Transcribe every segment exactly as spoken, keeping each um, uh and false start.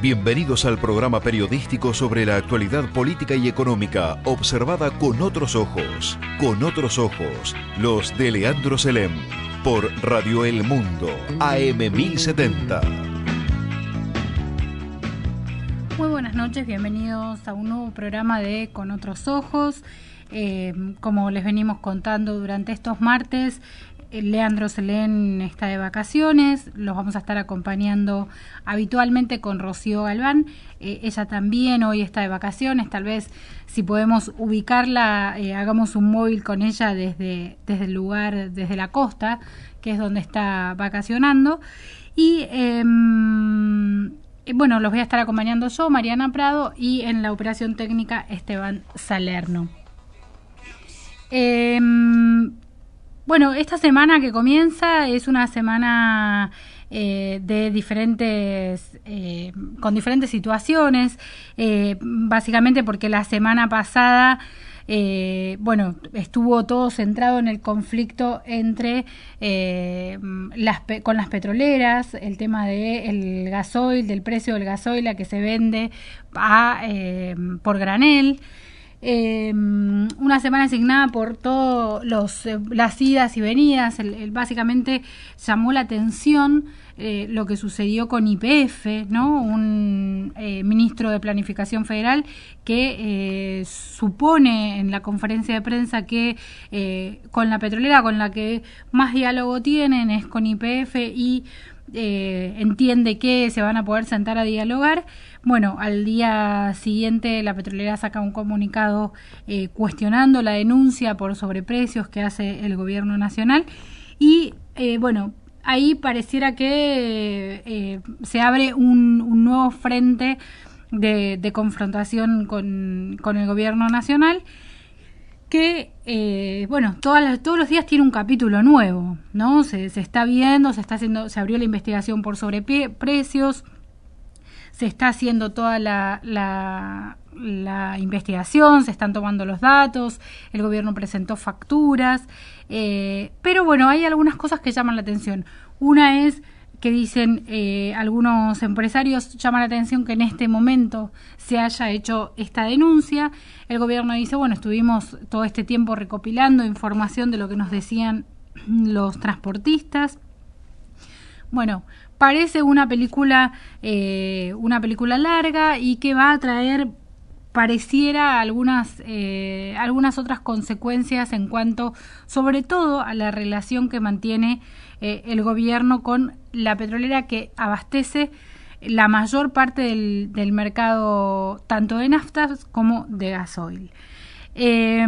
Bienvenidos al programa periodístico sobre la actualidad política y económica, observada con otros ojos. Con otros ojos, los de Leandro Selem, por Radio El Mundo, A M mil setenta. Muy buenas noches, bienvenidos a un nuevo programa de Con Otros Ojos. Eh, como les venimos contando durante estos martes, Leandro Selem está de vacaciones, los vamos a estar acompañando habitualmente con Rocío Galván. Eh, ella también hoy está de vacaciones, tal vez si podemos ubicarla, eh, hagamos un móvil con ella desde, desde el lugar, desde la costa, que es donde está vacacionando. Y eh, bueno, los voy a estar acompañando yo, Mariana Prado, y en la operación técnica Esteban Salerno. Eh, Bueno, esta semana que comienza es una semana eh, de diferentes, eh, con diferentes situaciones, eh, básicamente porque la semana pasada, eh, bueno, estuvo todo centrado en el conflicto entre eh, las con las petroleras, el tema del gasoil, del precio del gasoil a que se vende a, eh, por granel. Eh, una semana asignada por todas eh, las idas y venidas. El, el, básicamente llamó la atención eh, lo que sucedió con Y P F, ¿no? Un eh, ministro de Planificación Federal que eh, supone en la conferencia de prensa que eh, con la petrolera con la que más diálogo tienen es con Y P F y eh, entiende que se van a poder sentar a dialogar. Bueno, al día siguiente la petrolera saca un comunicado eh, cuestionando la denuncia por sobreprecios que hace el gobierno nacional y eh, bueno, ahí pareciera que eh, se abre un, un nuevo frente de, de confrontación con, con el gobierno nacional que, eh, bueno, todas las, todos los días tiene un capítulo nuevo, ¿no? Se, se está viendo, se está haciendo, se abrió la investigación por sobreprecios, se está haciendo toda la, la, la investigación, se están tomando los datos, el gobierno presentó facturas, eh, pero bueno, hay algunas cosas que llaman la atención. Una es que dicen eh, algunos empresarios, llaman la atención que en este momento se haya hecho esta denuncia. El gobierno dice, bueno, estuvimos todo este tiempo recopilando información de lo que nos decían los transportistas. Bueno, parece una película, eh, una película larga y que va a traer, pareciera, algunas, eh, algunas otras consecuencias en cuanto, sobre todo, a la relación que mantiene eh, el gobierno con la petrolera que abastece la mayor parte del, del mercado, tanto de naftas como de gasoil. Eh,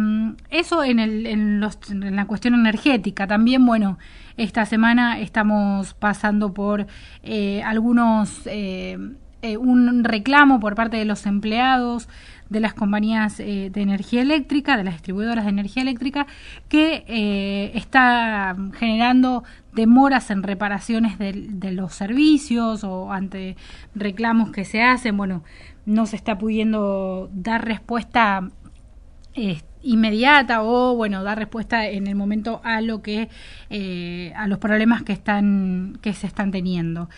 eso en, el, en, los, en la cuestión energética. También, bueno, esta semana estamos pasando por eh, algunos eh, eh, un reclamo por parte de los empleados de las compañías eh, de energía eléctrica, de las distribuidoras de energía eléctrica, que eh, está generando demoras en reparaciones de, de los servicios o ante reclamos que se hacen. Bueno, no se está pudiendo dar respuesta eh, inmediata o bueno dar respuesta en el momento a lo que eh, a los problemas que están que se están teniendo.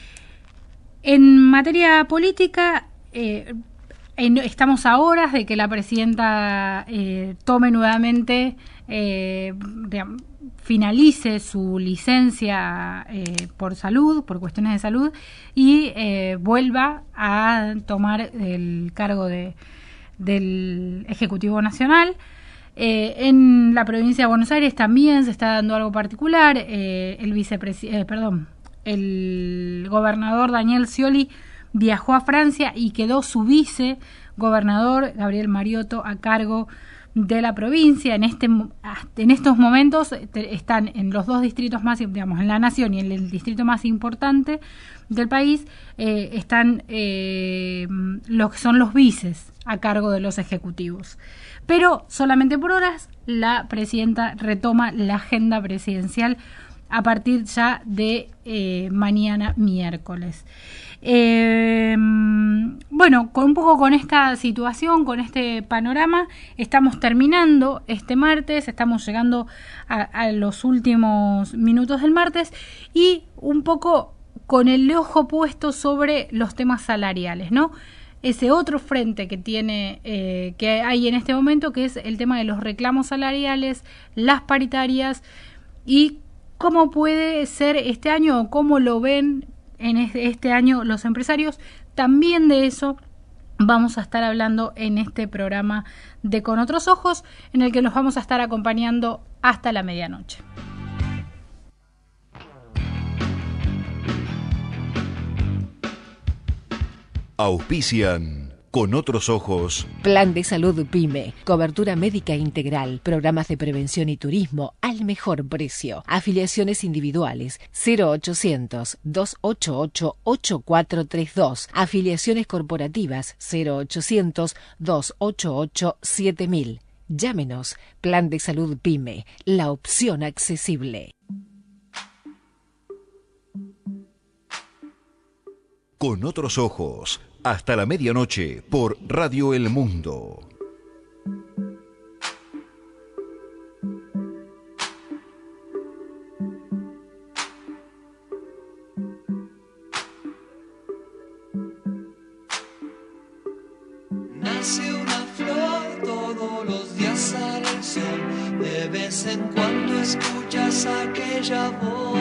En materia política, eh, en, estamos a horas de que la presidenta eh, tome nuevamente eh, de, finalice su licencia eh, por salud, por cuestiones de salud, y eh, vuelva a tomar el cargo de del Ejecutivo Nacional. Eh, en la provincia de Buenos Aires también se está dando algo particular. Eh, el vicepresidente, eh, perdón, el gobernador Daniel Scioli viajó a Francia y quedó su vicegobernador Gabriel Mariotto a cargo de la provincia. En este en estos momentos están en los dos distritos más, digamos, en la nación y en el distrito más importante del país, eh, están eh, lo que son los vices a cargo de los ejecutivos. Pero solamente por horas la presidenta retoma la agenda presidencial a partir ya de eh, mañana miércoles. Eh, bueno, con un poco con esta situación, con este panorama, estamos terminando este martes, estamos llegando a, a los últimos minutos del martes y un poco con el ojo puesto sobre los temas salariales, ¿no? Ese otro frente que tiene, eh, que hay en este momento, que es el tema de los reclamos salariales, las paritarias, y cómo puede ser este año o cómo lo ven en este año los empresarios. También de eso vamos a estar hablando en este programa de Con Otros Ojos, en el que los vamos a estar acompañando hasta la medianoche. Auspician Con Otros Ojos. Plan de Salud PYME, cobertura médica integral, programas de prevención y turismo al mejor precio. Afiliaciones individuales cero ochocientos, dos ochenta y ocho, ochenta y cuatro treinta y dos. Afiliaciones corporativas cero ochocientos, dos ochenta y ocho, siete mil. Llámenos. Plan de Salud PYME, la opción accesible. Con Otros Ojos, hasta la medianoche por Radio El Mundo. Nace una flor, todos los días sale el sol, de vez en cuando escuchas aquella voz,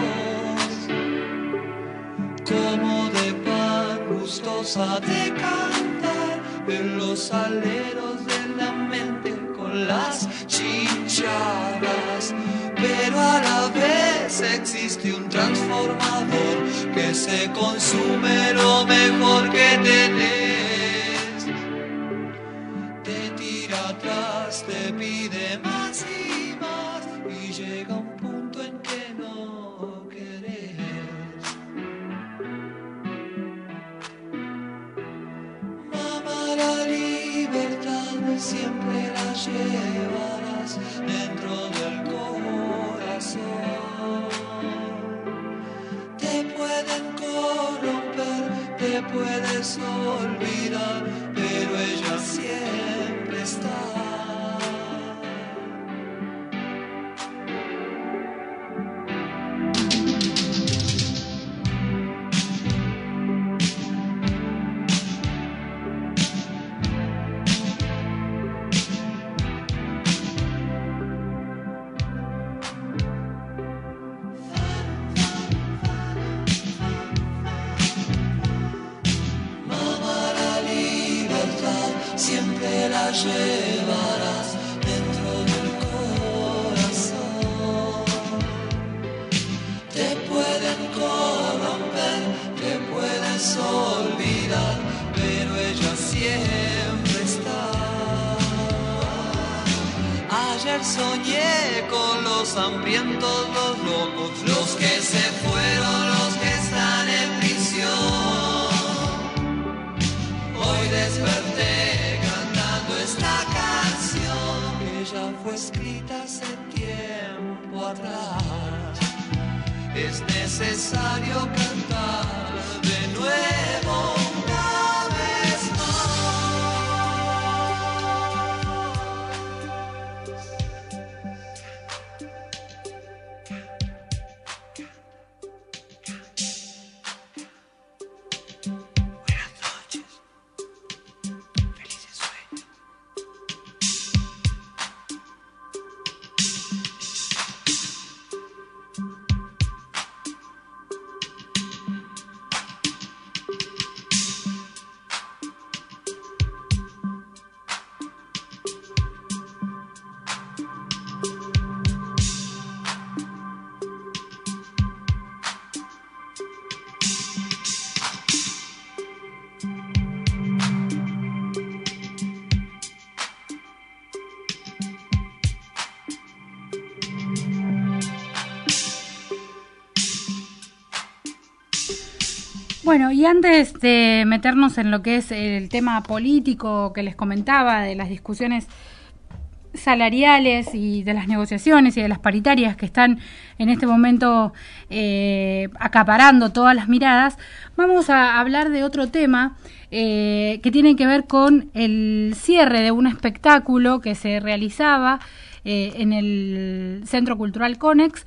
como de pan gustosa de cantar en los aleros de la mente con las chinchadas. Pero a la vez existe un transformador que se consume lo mejor que tenés. Te tira atrás, te pide más y más y llega un punto en que no querés. Mamá, la libertad siempre la llevarás dentro del corazón. Te pueden corromper, te puedes olvidar, pero ella siempre está. Siempre la llevarás dentro del corazón. Te pueden corromper, te puedes olvidar, pero ella siempre está. Ayer soñé con los hambrientos, los locos, los que se fueron, los que están en prisión. Hoy desperté esta canción que ya fue escrita hace tiempo atrás. Es necesario cantar de nuevo una vez Buenas noches. Felices sueños. Bueno, y antes de meternos en lo que es el tema político que les comentaba, de las discusiones salariales y de las negociaciones y de las paritarias que están en este momento eh, acaparando todas las miradas, vamos a hablar de otro tema eh, que tiene que ver con el cierre de un espectáculo que se realizaba eh, en el Centro Cultural Conex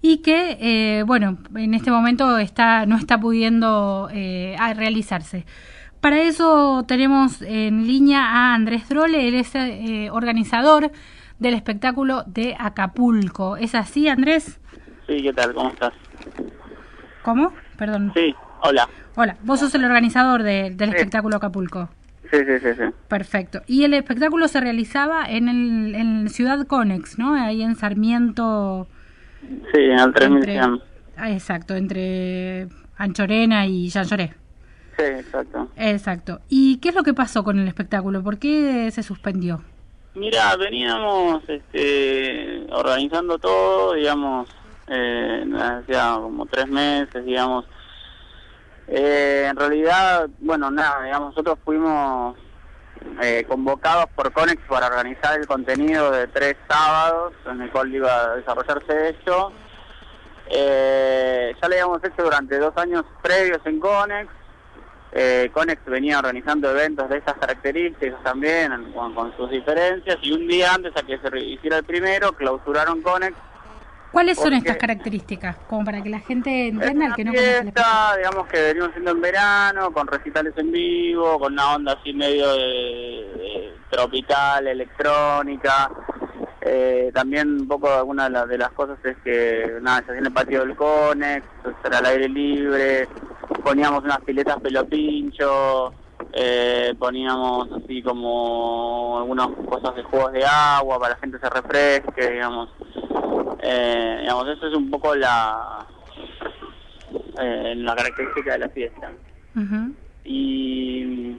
y que, eh, bueno, en este momento está no está pudiendo eh, a realizarse. Para eso tenemos en línea a Andrés Drole, él es eh, organizador del espectáculo de Acapulco. ¿Es así, Andrés? Sí, ¿qué tal? ¿Cómo estás? ¿Cómo? Perdón. Sí, hola. Hola, vos sos el organizador de, del sí. espectáculo Acapulco. Sí, sí, sí, sí. Perfecto. Y el espectáculo se realizaba en el en Ciudad Conex, ¿no? Ahí en Sarmiento. Sí, en el tres mil entre, cien. Ah, exacto, entre Anchorena y Llanlloré. Sí, exacto. Exacto. ¿Y qué es lo que pasó con el espectáculo? ¿Por qué se suspendió? Mira, veníamos este, organizando todo, digamos, eh, hacía como tres meses, digamos. Eh, en realidad, bueno, nada, digamos, nosotros fuimos eh, convocados por Conex para organizar el contenido de tres sábados en el cual iba a desarrollarse esto. Eh, ya lo habíamos hecho durante dos años previos en Conex. Eh, Conex venía organizando eventos de esas características también, con, con sus diferencias, y un día antes a que se hiciera el primero, clausuraron Conex. ¿Cuáles son estas características? Como para que la gente entienda el que no conoce el espectáculo. Digamos que venimos haciendo en verano, con recitales en vivo, con una onda así medio de, de tropical, electrónica. Eh, también un poco alguna de, la, de las cosas es que nada, se hacía en el patio del Conex, era al aire libre, poníamos unas piletas pelo pincho, eh, poníamos así como algunas cosas de juegos de agua para que la gente se refresque, digamos. Eh, digamos, eso es un poco la eh, la característica de la fiesta. Uh-huh. Y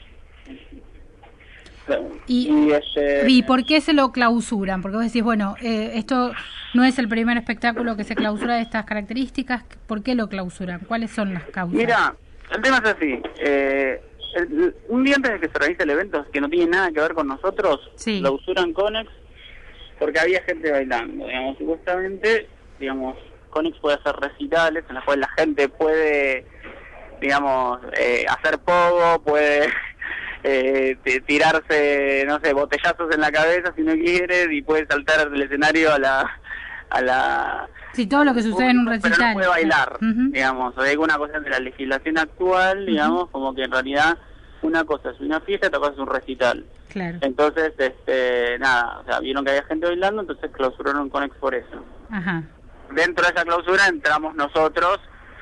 ¿Y, y, ese, ¿Y por qué se lo clausuran? Porque vos decís, bueno, eh, esto no es el primer espectáculo que se clausura de estas características. ¿Por qué lo clausuran? ¿Cuáles son las causas? Mira, el tema es así. Eh, el, un día antes de que se realice el evento, que no tiene nada que ver con nosotros, sí. clausuran Conex porque había gente bailando. Digamos, supuestamente, digamos, Conex puede hacer recitales en los cuales la gente puede, digamos, eh, hacer pogo, puede... Eh, tirarse, no sé, botellazos en la cabeza si no quiere, y puede saltar del escenario a la... a la sí, todo lo que sucede en un recital. Pero no puede bailar, uh-huh. digamos, o hay alguna cosa de la legislación actual, digamos, uh-huh. como que en realidad una cosa es una fiesta, otra cosa es un recital. Claro. Entonces, este, nada, o sea, vieron que había gente bailando, entonces clausuraron Conex por eso. Ajá. Dentro de esa clausura entramos nosotros,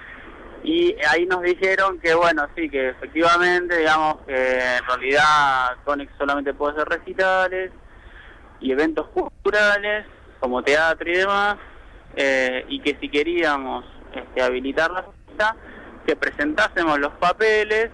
y ahí nos dijeron que, bueno, sí, que efectivamente, digamos, que en realidad Conex solamente puede hacer recitales y eventos culturales, como teatro y demás, eh, y que si queríamos este, habilitar la fiesta, que presentásemos los papeles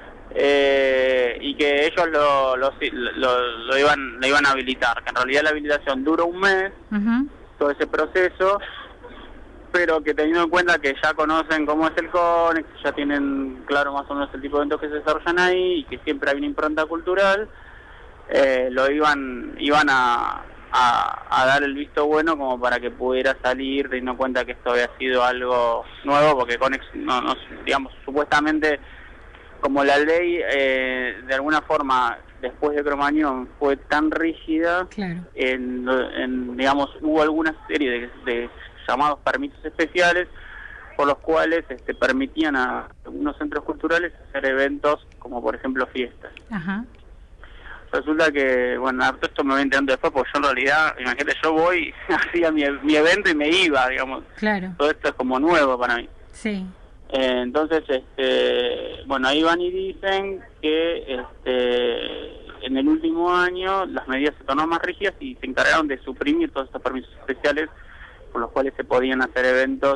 eh, y que ellos lo, lo, lo, lo, iban, lo iban a habilitar, que en realidad la habilitación dura un mes, uh-huh. todo ese proceso, pero que teniendo en cuenta que ya conocen cómo es el Conex, ya tienen claro más o menos el tipo de eventos que se desarrollan ahí y que siempre hay una impronta cultural, eh, lo iban iban a, a, a dar el visto bueno como para que pudiera salir, teniendo en cuenta que esto había sido algo nuevo, porque Conex, no, no, digamos, supuestamente, como la ley eh, de alguna forma después de Cromañón fue tan rígida, claro. en, en, digamos, hubo alguna serie de, de llamados permisos especiales por los cuales este, permitían a algunos centros culturales hacer eventos como por ejemplo fiestas. Ajá. Resulta que, bueno, todo esto me voy enterando después porque yo en realidad, imagínate, yo voy, hacía mi, mi evento y me iba, digamos. Claro. Todo esto es como nuevo para mí. Sí. Eh, entonces, este, bueno, ahí van y dicen que este, en el último año las medidas se tornaron más rígidas y se encargaron de suprimir todos estos permisos especiales por los cuales se podían hacer eventos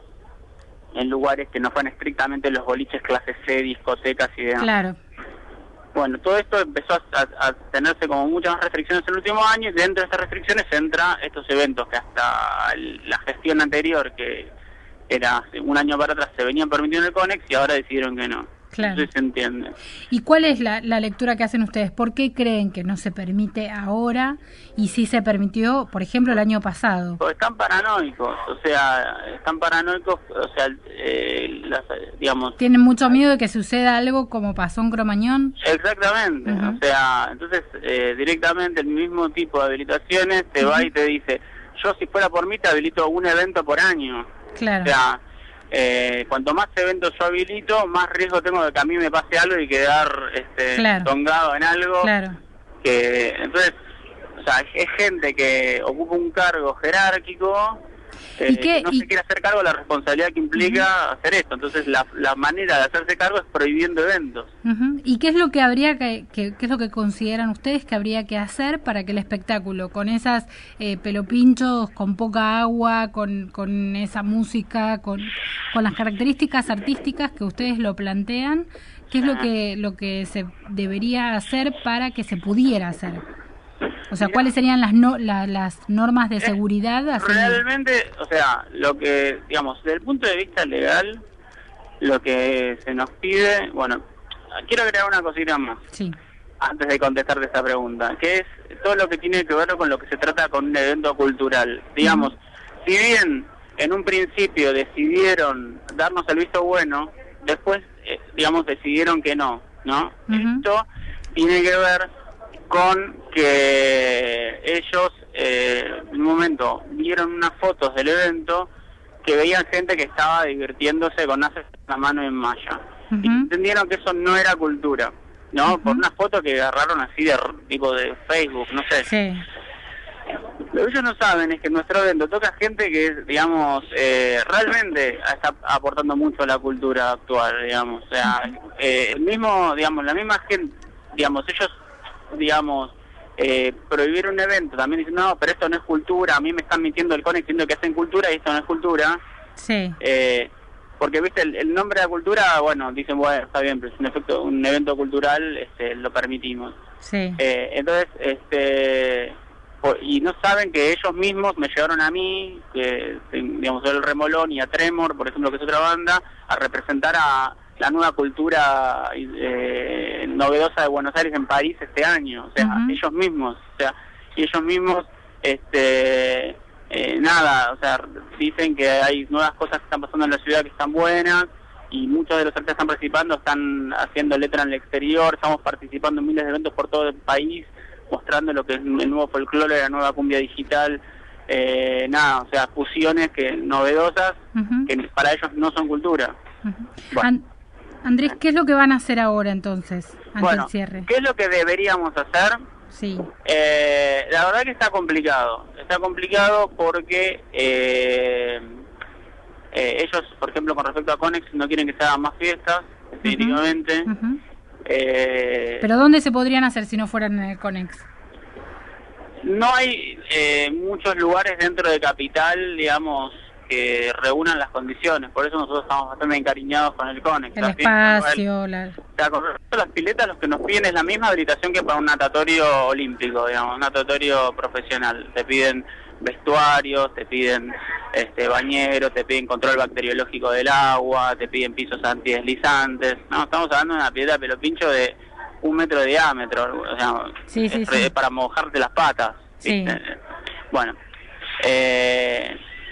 en lugares que no fueran estrictamente los boliches clase C, discotecas y demás. Claro. Bueno, todo esto empezó a, a, a tenerse como muchas más restricciones en el último año, y dentro de estas restricciones entra estos eventos que hasta el, la gestión anterior, que era hace un año para atrás, se venían permitiendo en el Conex y ahora decidieron que no. Claro. Entonces se entiende. ¿Y cuál es la, la lectura que hacen ustedes? ¿Por qué creen que no se permite ahora y sí se permitió, por ejemplo, el año pasado? Pues están paranoicos, o sea, están paranoicos, o sea, eh, las, digamos... ¿Tienen mucho miedo de que suceda algo como pasó en Cromañón? Exactamente, uh-huh. o sea, entonces eh, directamente el mismo tipo de habilitaciones te uh-huh. va y te dice, yo si fuera por mí te habilito un evento por año. Claro. O sea, eh, cuanto más eventos yo habilito, más riesgo tengo de que a mí me pase algo y quedar este, claro. tongado en algo. Claro. Que, entonces, o sea, es gente que ocupa un cargo jerárquico, eh, ¿Y qué, que no y... se quiere hacer cargo de la responsabilidad que implica uh-huh. hacer esto. Entonces la, la manera de hacerse cargo es prohibiendo eventos. Uh-huh. ¿Y qué es lo que habría que, que, qué es lo que consideran ustedes que habría que hacer para que el espectáculo, con esas eh, pelopinchos, con poca agua, con, con esa música, con, con las características artísticas que ustedes lo plantean, qué es lo que, lo que se debería hacer para que se pudiera hacer? O sea, ¿cuáles serían las no, la, las normas de seguridad? Así? Realmente, o sea, lo que, digamos, desde el punto de vista legal, lo que se nos pide, bueno, quiero agregar una cosita más, sí. antes de contestarte esta pregunta, que es todo lo que tiene que ver con lo que se trata con un evento cultural. Digamos, uh-huh. si bien en un principio decidieron darnos el visto bueno, después, eh, digamos, decidieron que no, ¿no? Uh-huh. Esto tiene que ver con que ellos eh, en un momento vieron unas fotos del evento que veían gente que estaba divirtiéndose con hacer la mano en malla. Uh-huh. Y entendieron que eso no era cultura, ¿no? Uh-huh. Por una foto que agarraron así de tipo de Facebook, no sé. Sí. Lo que ellos no saben es que nuestro evento toca gente que, digamos, eh, realmente está aportando mucho a la cultura actual, digamos. O sea, uh-huh. eh, el mismo, digamos, la misma gente, digamos, ellos digamos, eh, prohibir un evento, también dicen, no, pero esto no es cultura, a mí me están mintiendo el CONEX diciendo que hacen cultura y esto no es cultura. Sí. Eh, porque, viste, el, el nombre de la cultura, bueno, dicen, bueno, está bien, pero es un, efecto, un evento cultural, este, lo permitimos. Sí. Eh, entonces, este, por, y no saben que ellos mismos me llevaron a mí, que, digamos, el Remolón y a Tremor, por ejemplo, que es otra banda, a representar a la nueva cultura eh, novedosa de Buenos Aires en París este año, o sea, uh-huh. ellos mismos, o sea, y ellos mismos, este, eh, nada, o sea, dicen que hay nuevas cosas que están pasando en la ciudad que están buenas, y muchos de los artistas que están participando están haciendo letra en el exterior, estamos participando en miles de eventos por todo el país, mostrando lo que es el nuevo folclore, la nueva cumbia digital, eh, nada, o sea, fusiones que novedosas, uh-huh. que para ellos no son cultura. Uh-huh. Bueno. An- Andrés, ¿qué es lo que van a hacer ahora entonces, ante bueno, el cierre? ¿qué es lo que deberíamos hacer? Sí. Eh, la verdad que está complicado. Está complicado porque eh, eh, ellos, por ejemplo, con respecto a Conex, no quieren que se hagan más fiestas, definitivamente. Uh-huh. Uh-huh. Eh, ¿Pero dónde se podrían hacer si no fueran en el Conex? No hay eh, muchos lugares dentro de Capital, digamos, que reúnan las condiciones, por eso nosotros estamos bastante encariñados con el CONEX. El espacio, el, la... O sea, con respecto a las piletas, los que nos piden es la misma habilitación que para un natatorio olímpico, digamos, un natatorio profesional. Te piden vestuarios, te piden este bañeros, te piden control bacteriológico del agua, te piden pisos antideslizantes. No, estamos hablando de una pileta de pelopincho de un metro de diámetro, o sea, sí, sí, es, sí. para mojarte las patas. Sí. Bueno, eh...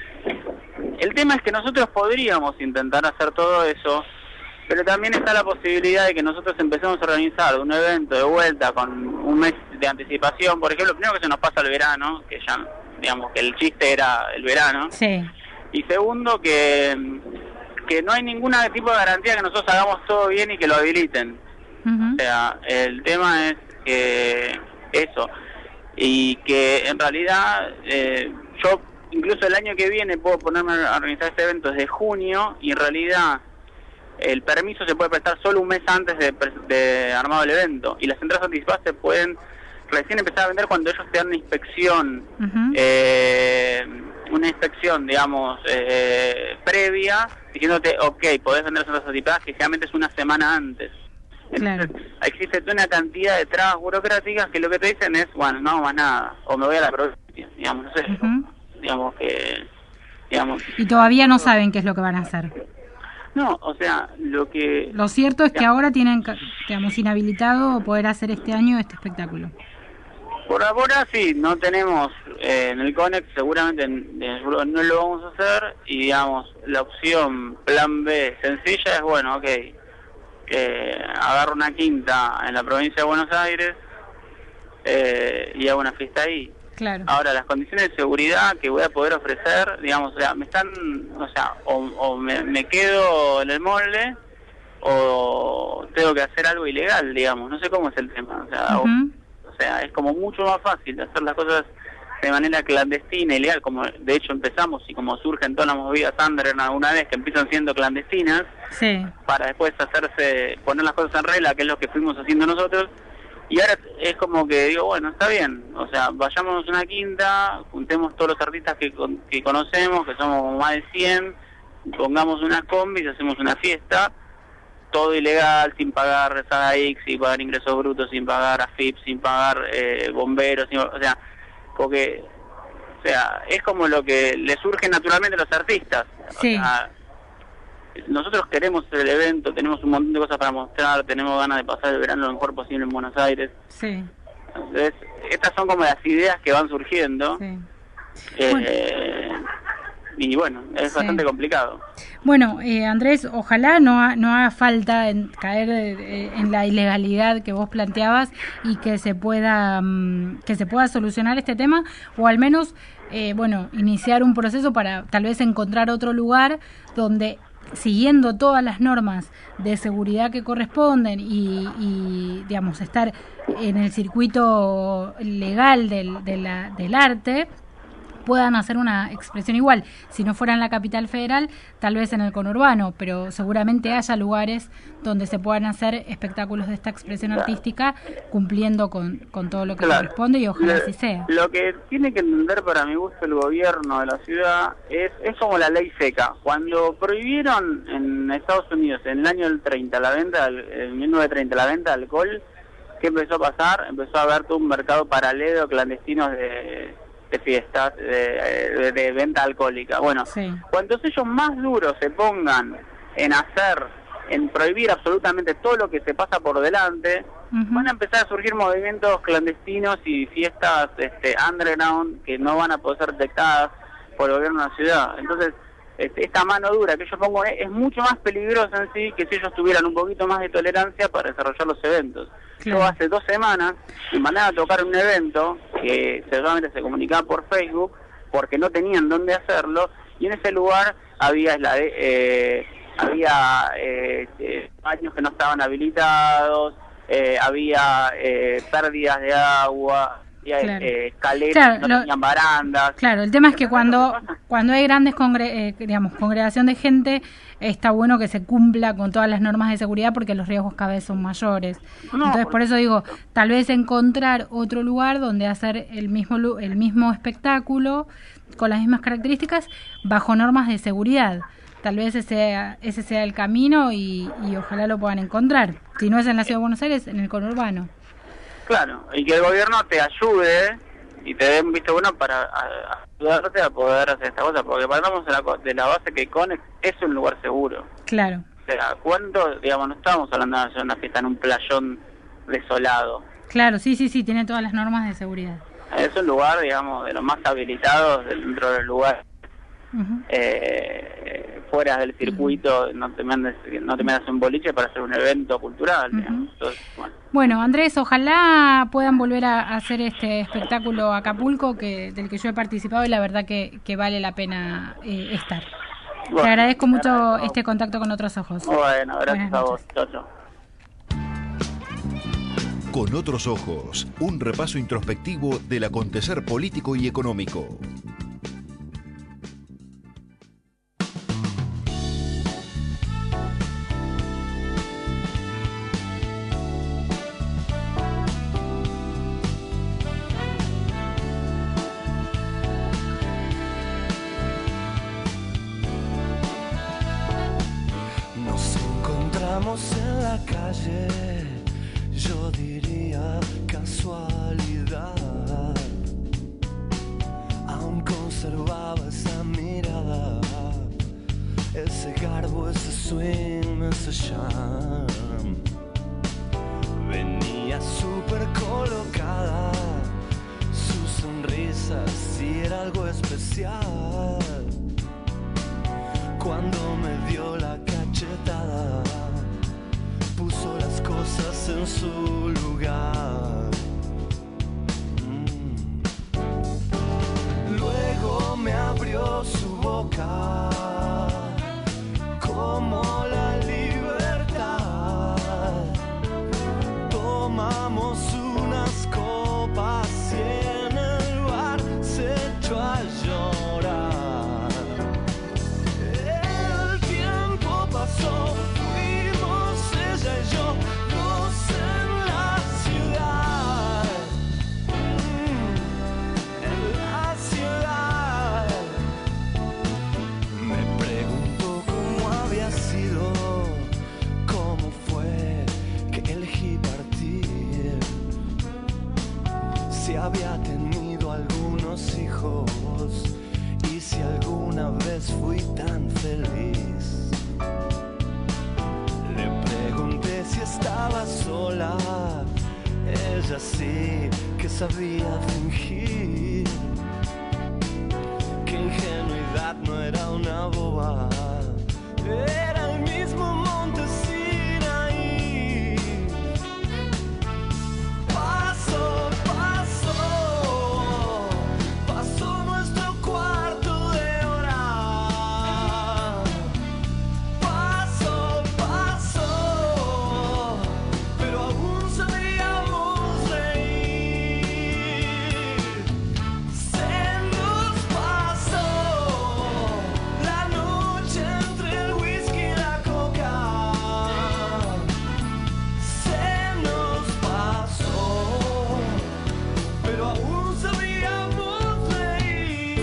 el tema es que nosotros podríamos intentar hacer todo eso, pero también está la posibilidad de que nosotros empecemos a organizar un evento de vuelta con un mes de anticipación. Por ejemplo, primero que se nos pasa el verano, que ya, digamos, que el chiste era el verano. Sí. Y segundo, que, que no hay ningún tipo de garantía que nosotros hagamos todo bien y que lo habiliten. Uh-huh. O sea, el tema es que eso, y que en realidad eh, yo... incluso el año que viene puedo ponerme a organizar este evento desde junio y en realidad el permiso se puede prestar solo un mes antes de, de armado el evento y las entradas anticipadas se pueden recién empezar a vender cuando ellos te dan una inspección, uh-huh. eh, una inspección, digamos, eh, previa, diciéndote, ok, podés vender las entradas anticipadas, que generalmente es una semana antes. Entonces, claro. Existe toda una cantidad de trabas burocráticas que lo que te dicen es, bueno, no hago más nada, o me voy a la provincia, digamos, no sé. Uh-huh. Digamos que, digamos... Y todavía no saben qué es lo que van a hacer. No, o sea, lo que... Lo cierto es que ya. ahora tienen, digamos, inhabilitado poder hacer este año este espectáculo. Por ahora sí, no tenemos eh, en el CONEX, seguramente en, en, no lo vamos a hacer, y digamos, la opción plan B sencilla es, bueno, ok, eh, agarro una quinta en la provincia de Buenos Aires eh, y hago una fiesta ahí. Claro. Ahora, las condiciones de seguridad que voy a poder ofrecer, digamos, o sea, me están, o sea, o, o me, me quedo en el molde, o tengo que hacer algo ilegal, digamos, no sé cómo es el tema, o sea, Uh-huh. o, o sea, es como mucho más fácil hacer las cosas de manera clandestina, ilegal, como de hecho empezamos y como surgen todas las movidas underground alguna vez que empiezan siendo clandestinas, Sí. para después hacerse, poner las cosas en regla, que es lo que fuimos haciendo nosotros, y ahora es como que digo, bueno, está bien, o sea, vayámonos a una quinta, juntemos todos los artistas que, con- que conocemos, que somos más de cien, pongamos unas combis, hacemos una fiesta, todo ilegal, sin pagar S A X, sin pagar ingresos brutos, sin pagar A F I P, sin pagar eh, bomberos, sin- o sea, porque, o sea, es como lo que le surge naturalmente a los artistas. Sí. O sea, nosotros queremos el evento, tenemos un montón de cosas para mostrar, tenemos ganas de pasar el verano lo mejor posible en Buenos Aires. Sí. Entonces, estas son como las ideas que van surgiendo. Sí. Eh, y bueno, es Sí. bastante complicado. Bueno, eh, Andrés, ojalá no, ha- no haga falta en caer eh, en la ilegalidad que vos planteabas y que se pueda mm, que se pueda solucionar este tema, o al menos, eh, bueno, iniciar un proceso para tal vez encontrar otro lugar donde, siguiendo todas las normas de seguridad que corresponden y, y digamos, estar en el circuito legal del, de la- del arte, puedan hacer una expresión igual. Si no fuera en la capital federal, tal vez en el conurbano, pero seguramente haya lugares donde se puedan hacer espectáculos de esta expresión artística cumpliendo con, con todo lo que Claro. corresponde, y ojalá Lo- así sea. Lo que tiene que entender para mi gusto el gobierno de la ciudad es, es como la ley seca. Cuando prohibieron en Estados Unidos en el año del treinta la venta, del- en mil novecientos treinta la venta de alcohol, ¿qué empezó a pasar? Empezó a haber todo un mercado paralelo clandestino de, de fiestas, de, de- de venta alcohólica. Bueno, Sí. cuantos ellos más duros se pongan en hacer, en prohibir absolutamente todo lo que se pasa por delante, Ujú. van a empezar a surgir movimientos clandestinos y fiestas este, underground que no van a poder ser detectadas por el gobierno de la ciudad. Entonces, este, esta mano dura que yo pongo es, es mucho más peligrosa en sí que si ellos tuvieran un poquito más de tolerancia para desarrollar los eventos. Claro. Yo hace dos semanas me mandaron a tocar un evento que solamente se comunicaba por Facebook porque no tenían dónde hacerlo, y en ese lugar había la de, eh, había eh, eh, baños que no estaban habilitados, eh, había eh, pérdidas de agua, había Claro. eh, escaleras Claro, que no lo- tenían barandas. Claro, el tema es que ¿Entendés cuando lo que pasa? cuando hay grandes congre eh, digamos, congregación de gente, está bueno que se cumpla con todas las normas de seguridad porque los riesgos cada vez son mayores. No, Entonces, por por eso digo, tal vez encontrar otro lugar donde hacer el mismo lu- el mismo espectáculo con las mismas características bajo normas de seguridad. Tal vez ese sea, ese sea el camino, y, y ojalá lo puedan encontrar. Si no es en la ciudad de Buenos Aires, en el conurbano. Claro, y que el gobierno te ayude y te dé un visto bueno para a- a ayudarte a poder hacer esta cosa, porque partamos de la, co- de la base que Conex es un lugar seguro. Claro, O sea, ¿cuánto, digamos, no estamos hablando de hacer una fiesta en un playón desolado? claro, sí, sí, sí, tiene todas las normas de seguridad. Es un lugar, digamos, de los más habilitados dentro del lugar. Ujú. Eh, fuera del circuito, no te mandes, no te mandas un boliche para hacer un evento cultural, digamos. Entonces, bueno. Bueno, Andrés, ojalá puedan volver a hacer este espectáculo Acapulco, que del que yo he participado, y la verdad que, que vale la pena eh, estar. Bueno, Te agradezco mucho agradezco. este contacto con Otros Ojos. Bueno, gracias Buenas a vos, noches. chao, chao. Con otros ojos, un repaso introspectivo del acontecer político y económico. Nos encontramos en la calle, yo diría casualidad. Aún conservaba esa mirada, ese garbo, ese swing, ese charm. Venía súper colocada, su sonrisa sí era algo especial. Cuando me dio la cachetada, puso las cosas en su lugar. Mm. tomamos unas copas y en el bar se echó a llorar. El tiempo pasó, fuimos ella y yo, dos en la ciudad, mm, en la ciudad. Me preguntó cómo había sido, cómo fue que elegí partir, si había tenido algunos hijos y si alguna vez fui tan feliz. Le pregunté si estaba sola, ella sí que sabía fingir, que ingenuidad no era una boba, era el mismo monte Sinaí. Pasó, pasó, pasó nuestro cuarto de hora. Pasó, pasó, pero aún sabíamos reír. Se nos pasó la noche entre el whisky y la coca. Se nos pasó, pero aún sabíamos reír.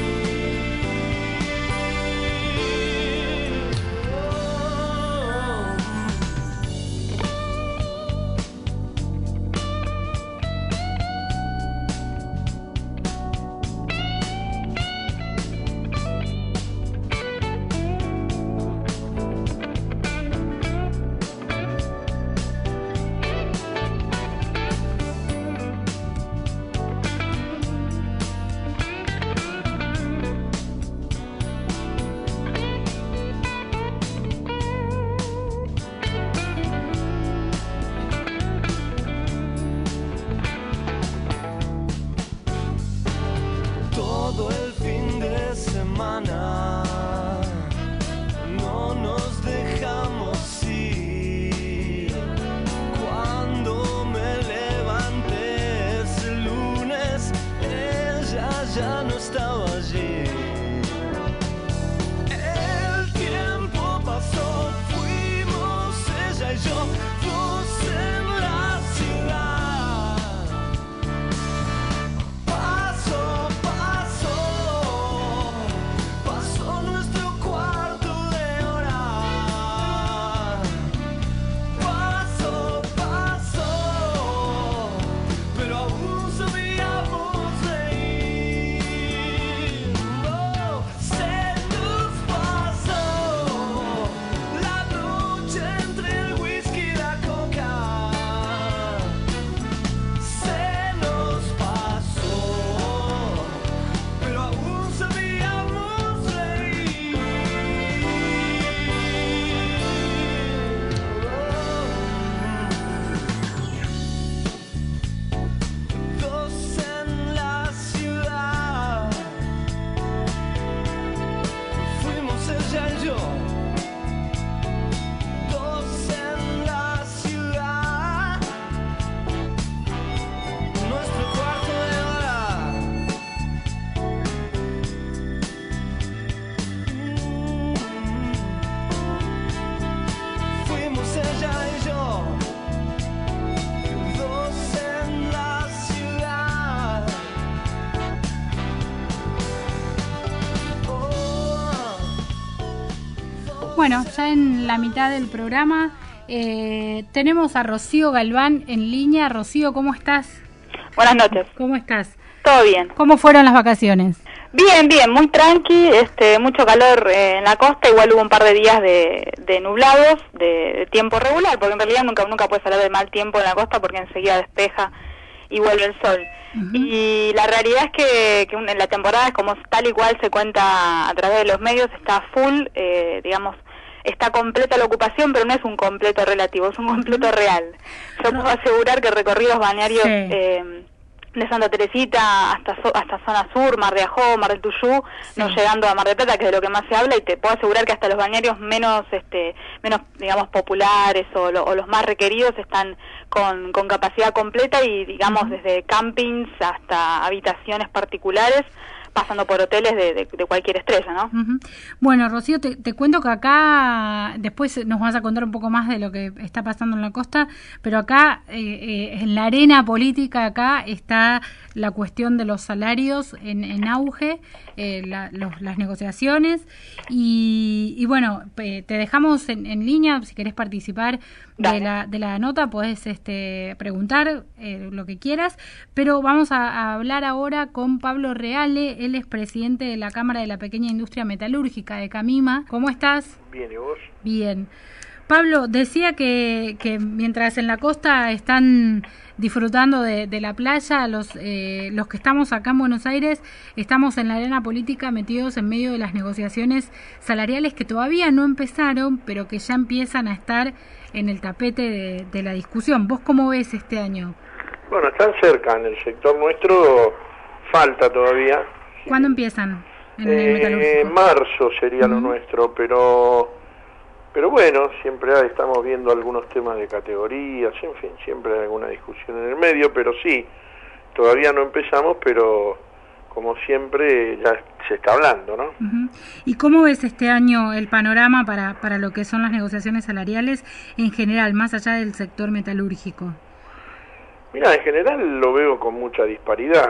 Todo el fin de semana no nos dejamos ir. Cuando me levanté ese lunes, ella ya no estaba allí. El tiempo pasó, fuimos ella y yo, dos en la ciudad. Pasó, pasó, pasó nuestro cuarto de hora. Pasó, pasó, pero aún sabíamos reír. Oh, se nos pasó la noche entre el whisky y la coca. Se nos pasó, pero aún sabíamos reír. Dos en la ciudad, fuimos ella y yo. Dos en la ciudad, nuestro cuarto de hora. Mm. Fuimos ella y yo, dos en la ciudad. Oh. Bueno, ya en la mitad del programa eh, tenemos a Rocío Galván en línea. Rocío, ¿cómo estás? Buenas noches. ¿Cómo estás? Todo bien. ¿Cómo fueron las vacaciones? Bien, bien, muy tranqui, este, mucho calor eh, en la costa, igual hubo un par de días de, de nublados, de, de tiempo regular, porque en realidad nunca nunca puedes hablar de mal tiempo en la costa porque enseguida despeja y vuelve el sol. Uh-huh. Y la realidad es que, que en la temporada, es como tal y cual se cuenta a través de los medios, está full, eh, digamos, está completa la ocupación, pero no es un completo relativo, es un completo real. Yo puedo asegurar que recorridos balnearios... Sí. Eh, de Santa Teresita hasta so, hasta zona sur, Mar de Ajó, Mar del Tuyú, sí. no llegando a Mar del Plata, que es de lo que más se habla, y te puedo asegurar que hasta los balnearios menos este menos digamos populares o, lo, o los más requeridos están con, con capacidad completa, y digamos uh-huh. desde campings hasta habitaciones particulares, pasando por hoteles de, de, de cualquier estrella, ¿no? Uh-huh. Bueno, Rocío, te, te cuento que acá, después nos vas a contar un poco más de lo que está pasando en la costa, pero acá, eh, eh, en la arena política, acá está la cuestión de los salarios en, en auge, eh, la, los, las negociaciones, y, y bueno, eh, te dejamos en, en línea, si querés participar de la, de la nota, podés este, preguntar eh, lo que quieras, pero vamos a, a hablar ahora con Pablo Reale. Él es presidente de la Cámara de la Pequeña Industria Metalúrgica de Camima. ¿Cómo estás? Bien, ¿y vos? Bien. Pablo, decía que, que mientras en la costa están disfrutando de, de la playa, los, eh, los que estamos acá en Buenos Aires estamos en la arena política metidos en medio de las negociaciones salariales que todavía no empezaron, pero que ya empiezan a estar en el tapete de, de la discusión. ¿Vos cómo ves este año? Bueno, están cerca. En el sector nuestro falta todavía. ¿Cuándo empiezan? En eh, el metalúrgico. Marzo sería uh-huh. lo nuestro, pero pero bueno, siempre hay, estamos viendo algunos temas de categorías, en fin, siempre hay alguna discusión en el medio, pero sí, todavía no empezamos, pero como siempre ya se está hablando, ¿no? Uh-huh. ¿Y cómo ves este año el panorama para, para lo que son las negociaciones salariales en general, más allá del sector metalúrgico? Mira, en general lo veo con mucha disparidad.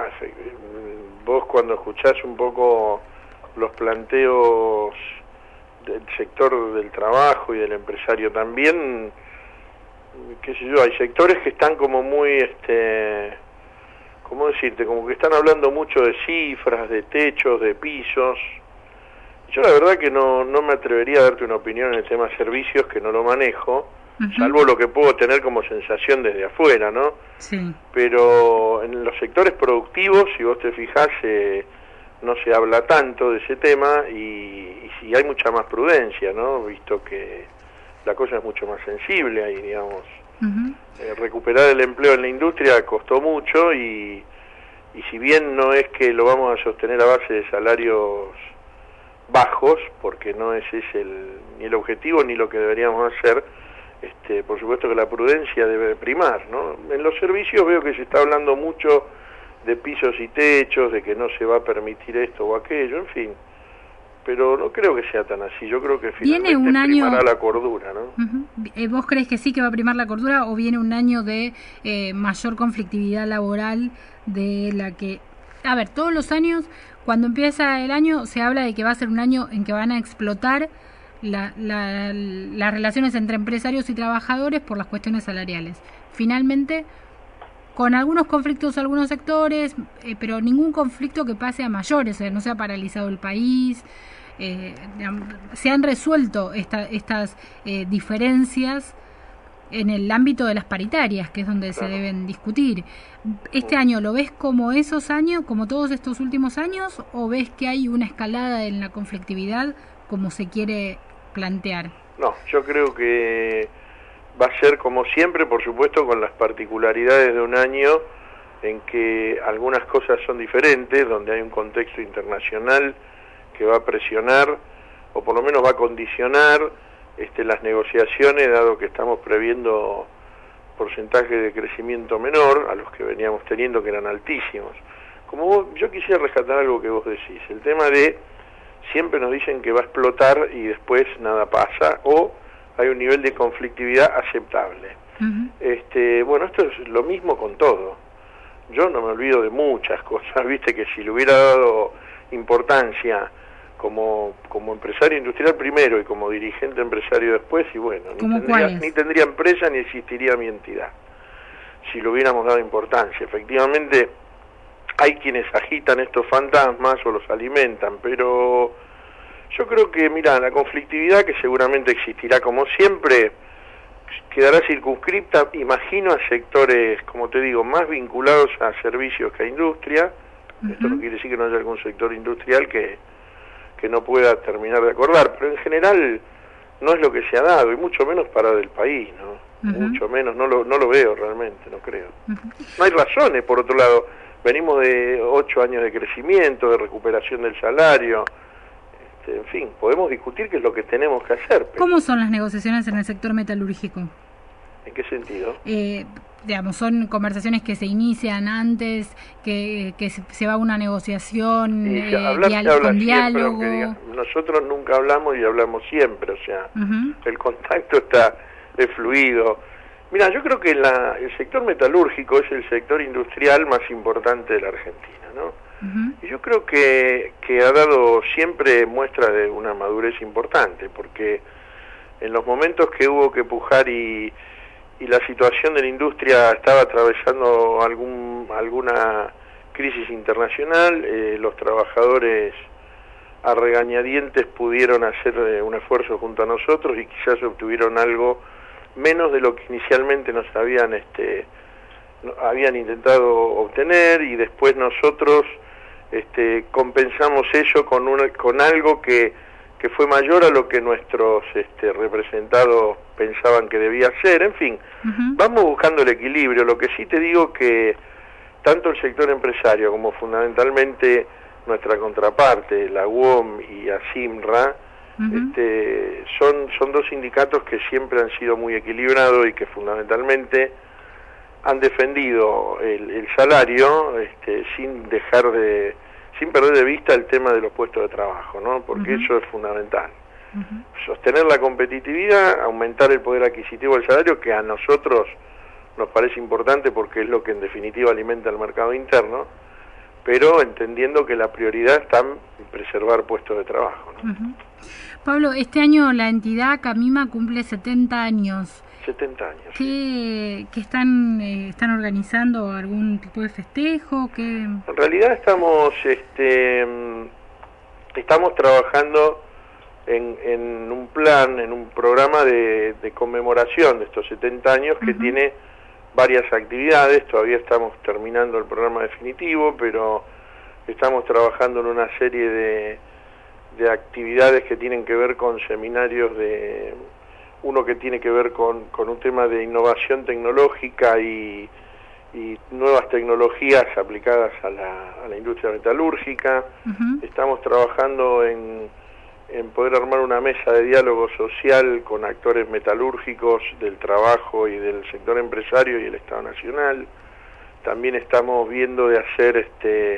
Vos cuando escuchás un poco los planteos del sector del trabajo y del empresario también, qué sé yo, hay sectores que están como muy, este, ¿cómo decirte? Como que están hablando mucho de cifras, de techos, de pisos. Yo la verdad que no, no me atrevería a darte una opinión en el tema servicios, que no lo manejo, uh-huh. salvo lo que puedo tener como sensación desde afuera, ¿no? Sí. Pero en los sectores productivos, si vos te fijás, eh, no se habla tanto de ese tema, y, y si hay mucha más prudencia, ¿no? Visto que la cosa es mucho más sensible ahí, digamos. Uh-huh. Eh, recuperar el empleo en la industria costó mucho, y, y si bien no es que lo vamos a sostener a base de salarios bajos, porque no ese es el, ni el objetivo ni lo que deberíamos hacer, este, por supuesto que la prudencia debe primar, ¿no? En los servicios veo que se está hablando mucho de pisos y techos, de que no se va a permitir esto o aquello, en fin, pero no creo que sea tan así. Yo creo que finalmente viene un año... primará la cordura, ¿no? Uh-huh. ¿Vos crees que sí que va a primar la cordura, o viene un año de eh, mayor conflictividad laboral, de la que, a ver, todos los años, cuando empieza el año, se habla de que va a ser un año en que van a explotar la, la, las relaciones entre empresarios y trabajadores por las cuestiones salariales? Finalmente, con algunos conflictos en algunos sectores, eh, pero ningún conflicto que pase a mayores, o sea, no se ha paralizado el país, eh, se han resuelto esta, estas eh, diferencias en el ámbito de las paritarias, que es donde claro. se deben discutir. ¿Este año lo ves como esos años, como todos estos últimos años, o ves que hay una escalada en la conflictividad como se quiere plantear? No, yo creo que va a ser como siempre, por supuesto, con las particularidades de un año en que algunas cosas son diferentes, donde hay un contexto internacional que va a presionar, o por lo menos va a condicionar este, las negociaciones, dado que estamos previendo porcentajes de crecimiento menor a los que veníamos teniendo, que eran altísimos. Como vos, yo quisiera rescatar algo que vos decís, el tema de siempre nos dicen que va a explotar y después nada pasa, o hay un nivel de conflictividad aceptable. Uh-huh. Este, bueno, esto es lo mismo con todo. Yo no me olvido de muchas cosas, viste, que si le hubiera dado importancia como como empresario industrial primero y como dirigente empresario después, y bueno, ni tendría, ni tendría empresa ni existiría mi entidad, si le hubiéramos dado importancia. Efectivamente, hay quienes agitan estos fantasmas o los alimentan, pero yo creo que, mira, la conflictividad, que seguramente existirá como siempre, quedará circunscripta, imagino, a sectores, como te digo, más vinculados a servicios que a industria. Uh-huh. Esto no quiere decir que no haya algún sector industrial que, que no pueda terminar de acordar, pero en general no es lo que se ha dado, y mucho menos para del país, ¿no? Uh-huh. Mucho menos, no lo, no lo veo realmente, no creo. Uh-huh. No hay razones, por otro lado, venimos de ocho años de crecimiento, de recuperación del salario. Este, en fin, podemos discutir qué es lo que tenemos que hacer. Pero ¿Cómo son las negociaciones en el sector metalúrgico? ¿en qué sentido? Eh, digamos, son conversaciones que se inician antes, que, que se, se va a una negociación, Y eh, ya hablar se dial- habla con siempre, diálogo. aunque diga- nosotros nunca hablamos y hablamos siempre, o sea, Ujú. el contacto está es fluido. Mira, yo creo que la, el sector metalúrgico es el sector industrial más importante de la Argentina, ¿no? Ujú. Y yo creo que, que ha dado siempre muestra de una madurez importante, porque en los momentos que hubo que pujar y, y la situación de la industria estaba atravesando algún alguna crisis internacional, eh, los trabajadores a regañadientes pudieron hacer eh, un esfuerzo junto a nosotros y quizás obtuvieron algo menos de lo que inicialmente nos habían este no- habían intentado obtener, y después nosotros este compensamos eso con una, con algo que que fue mayor a lo que nuestros este representados pensaban que debía ser. En fin, Ujú. vamos buscando el equilibrio. Lo que sí te digo que tanto el sector empresario como fundamentalmente nuestra contraparte, la U O M y ASIMRA, Ujú. este, son, son dos sindicatos que siempre han sido muy equilibrados y que fundamentalmente han defendido el, el salario este, sin dejar de, sin perder de vista el tema de los puestos de trabajo, ¿no? Porque Ujú. eso es fundamental. Ujú. Sostener la competitividad, aumentar el poder adquisitivo del salario, que a nosotros nos parece importante porque es lo que en definitiva alimenta el mercado interno, pero entendiendo que la prioridad está en preservar puestos de trabajo, ¿no? Ujú. Pablo, este año la entidad Camima cumple setenta años. setenta años. sí. ¿Qué, qué están, eh, están organizando? ¿Algún tipo de festejo? ¿Qué? En realidad estamos este mm, estamos trabajando en, en un plan, en un programa de, de conmemoración de estos setenta años que Ujú. tiene varias actividades. Todavía estamos terminando el programa definitivo, pero estamos trabajando en una serie de, de actividades que tienen que ver con seminarios de uno que tiene que ver con, con un tema de innovación tecnológica y, y nuevas tecnologías aplicadas a la, a la industria metalúrgica. Ujú. Estamos trabajando en, en poder armar una mesa de diálogo social con actores metalúrgicos del trabajo y del sector empresario y el Estado Nacional. También estamos viendo de hacer este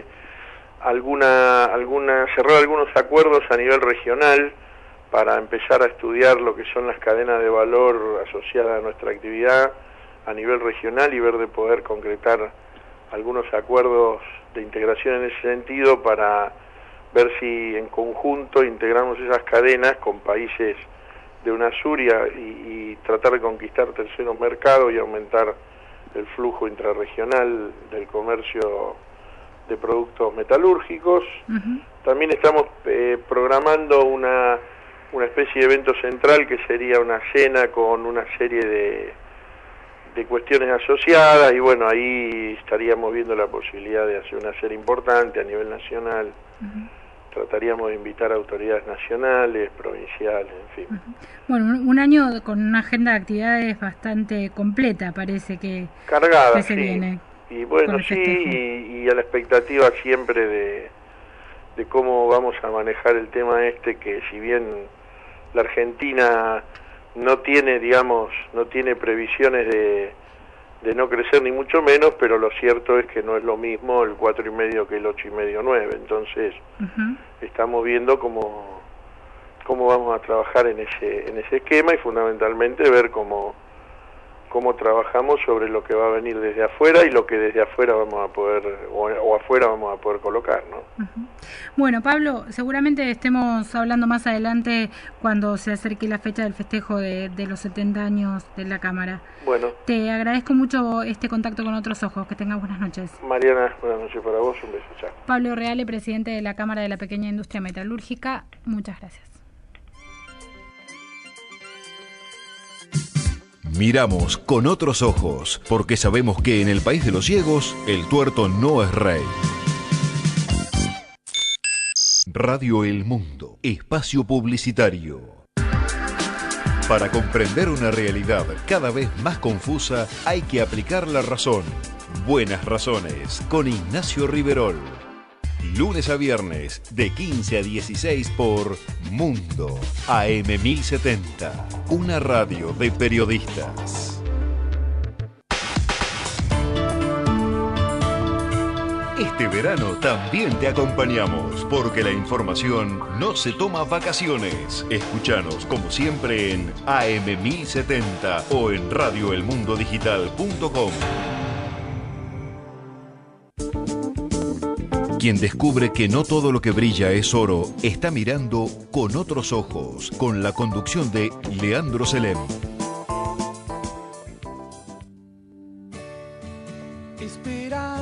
alguna alguna cerrar algunos acuerdos a nivel regional para empezar a estudiar lo que son las cadenas de valor asociadas a nuestra actividad a nivel regional y ver de poder concretar algunos acuerdos de integración en ese sentido para ver si en conjunto integramos esas cadenas con países de UNASUR y, y, y tratar de conquistar terceros mercados y aumentar el flujo intrarregional del comercio de productos metalúrgicos. Ujú. También estamos eh, programando una, una especie de evento central que sería una cena con una serie de, de cuestiones asociadas, y bueno, ahí estaríamos viendo la posibilidad de hacer una serie importante a nivel nacional. Ujú. Trataríamos de invitar a autoridades nacionales, provinciales, en fin. Bueno, un, un año con una agenda de actividades bastante completa, parece que, Cargada, que se sí. viene. Y bueno, con el sí, festejo. y, y a la expectativa siempre de, de cómo vamos a manejar el tema este, que si bien la Argentina no tiene, digamos, no tiene previsiones de, de no crecer ni mucho menos, pero lo cierto es que no es lo mismo el cuatro y medio que el ocho y medio nueve. Entonces Ujú. estamos viendo cómo cómo vamos a trabajar en ese en ese esquema y fundamentalmente ver cómo cómo trabajamos sobre lo que va a venir desde afuera y lo que desde afuera vamos a poder o, o afuera vamos a poder colocar, ¿no? Ujú. Bueno, Pablo, seguramente estemos hablando más adelante cuando se acerque la fecha del festejo de, de los setenta años de la Cámara. Bueno, Te agradezco mucho este contacto con Otros Ojos. Que tengas buenas noches. Mariana, buenas noches para vos, un beso, chao. Pablo Reale, presidente de la Cámara de la Pequeña Industria Metalúrgica. Muchas gracias. Miramos con otros ojos, porque sabemos que en el país de los ciegos, el tuerto no es rey. Radio El Mundo, espacio publicitario. Para comprender una realidad cada vez más confusa, hay que aplicar la razón. Buenas Razones con Ignacio Riverol. Lunes a viernes de quince a dieciséis por Mundo A M mil setenta, una radio de periodistas. Este verano también te acompañamos porque la información no se toma vacaciones. Escúchanos como siempre en A M mil setenta o en radio el mundo digital punto com. Quien descubre que no todo lo que brilla es oro, está mirando con otros ojos, con la conducción de Leandro Selem. Inspira,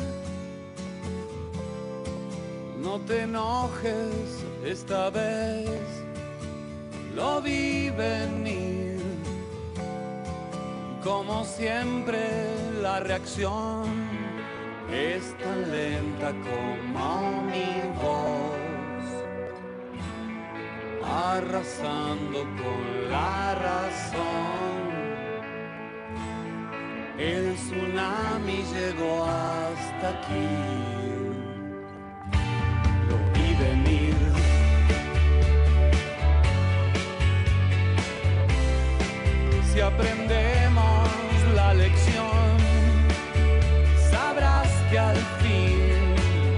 no te enojes esta vez, lo vi venir. Como siempre la reacción es tan lenta como mi voz, arrasando con la razón. El tsunami llegó hasta aquí, lo vi venir. Si aprendemos la lección, sabrás que al fin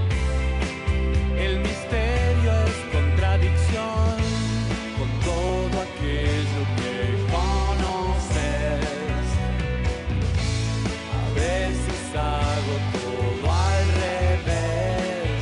el misterio es contradicción con todo aquello que conoces. A veces hago todo al revés.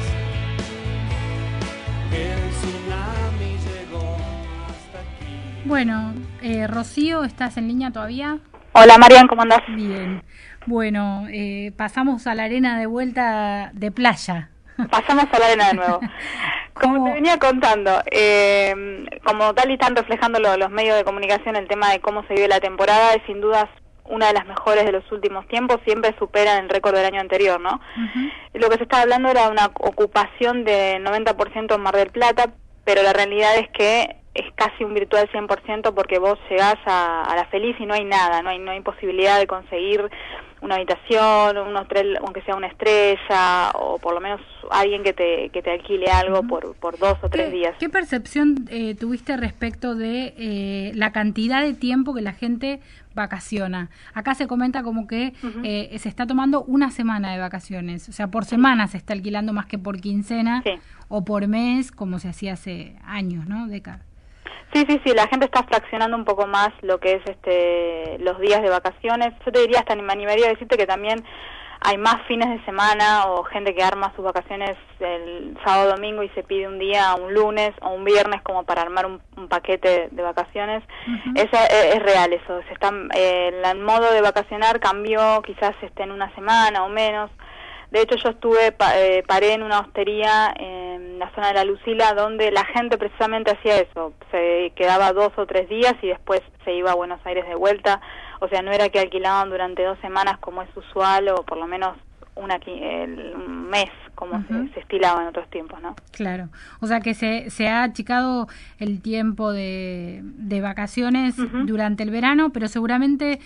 El tsunami llegó hasta aquí. Bueno, eh, Rocío, ¿estás en línea todavía? Hola Marian, ¿cómo andás? Bien. Bueno, eh, pasamos a la arena de vuelta de playa. Pasamos a la arena de nuevo. Como ¿Cómo? te venía contando, eh, como tal y están reflejando lo- los medios de comunicación el tema de cómo se vive la temporada, es sin dudas una de las mejores de los últimos tiempos, siempre superan el récord del año anterior, ¿no? Ujú. Lo que se estaba hablando era una ocupación de noventa por ciento en Mar del Plata, pero la realidad es que es casi un virtual cien por ciento porque vos llegás a, a La Feliz y no hay nada, no hay no hay posibilidad de conseguir una habitación, un hotel, aunque sea una estrella, o por lo menos alguien que te que te alquile algo por por dos o tres ¿Qué, días. ¿Qué percepción eh, tuviste respecto de eh, la cantidad de tiempo que la gente vacaciona? Acá se comenta como que Ujú. eh, se está tomando una semana de vacaciones, o sea, por semana se está alquilando más que por quincena Sí. o por mes, como se hacía hace años, ¿no? Décadas. Sí, sí, sí, la gente está fraccionando un poco más lo que es este los días de vacaciones. Yo te diría, hasta me animaría a decirte que también hay más fines de semana o gente que arma sus vacaciones el sábado, domingo y se pide un día, un lunes o un viernes como para armar un, un paquete de vacaciones. Ujú. Esa, es, es real eso. Se está, eh, el modo de vacacionar cambió, quizás esté en una semana o menos. De hecho, yo estuve, pa, eh, paré en una hostería en la zona de la Lucila, donde la gente precisamente hacía eso. Se quedaba dos o tres días y después se iba a Buenos Aires de vuelta. O sea, no era que alquilaban durante dos semanas como es usual, o por lo menos una qui- el, un mes, como Ujú. se, se estilaba en otros tiempos, ¿no? Claro, o sea que se, se ha achicado el tiempo de, de vacaciones Ujú. durante el verano, pero seguramente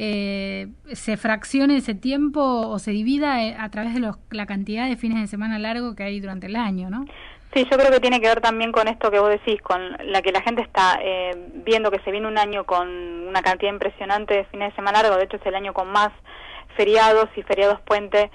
eh, se fraccione ese tiempo o se divida eh, a través de los, la cantidad de fines de semana largo que hay durante el año, ¿no? Sí, yo creo que tiene que ver también con esto que vos decís, con la que la gente está eh, viendo que se viene un año con una cantidad impresionante de fines de semana largo. De hecho es el año con más feriados y feriados puente,